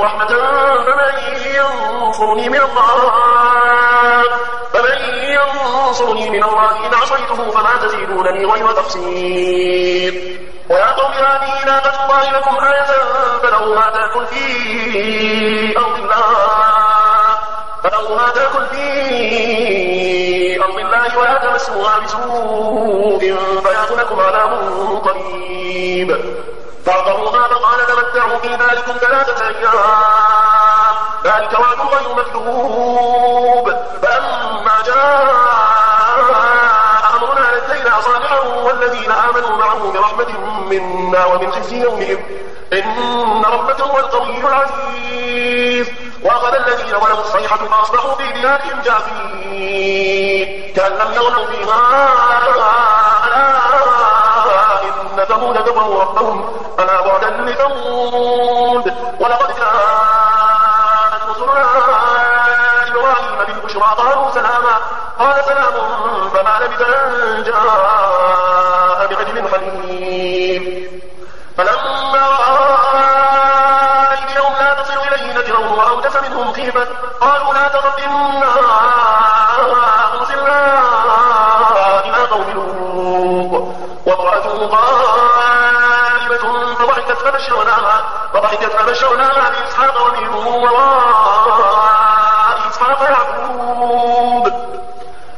رحمة فمن ينصرني من الله إن عصيته فما تزيدونني غير تقصير. ويا قوم هذه ناقة الله لكم آية فذروها تأكل في أرض الله ولا تمسوها بسوء فيأخذكم عذاب قريب. فعقروها فقال تمتعوا في ذلكم 3 أيام ذلك وعد غير مكذوب. فلما جاء أمرنا نجينا صالحا والذين آمنوا معه برحمة منا ومن خزي يومئذ إن ربك هو القوي العزيز. وأخذ الذين ظلموا الصيحة فأصبحوا في ديارهم جاثمين كأن لم يغنوا فيها ألا إن ثمود كفروا ربهم ألا بعدا لثمود. ولقد جاءت رسلنا إبراهيم بالبشرى قالوا سلاما قال سلام فما لبث أن جاء بعجل حنيف. فلما رأى أيديهم لا تصل إليه نكرهم وأوجس منهم خيفة قالوا لا تخف إنا أرسلنا إلى قوم لوط وامرأته قائمة فضحكت فبشرناها بإسحاق ومن وراء إسحاق يعقوب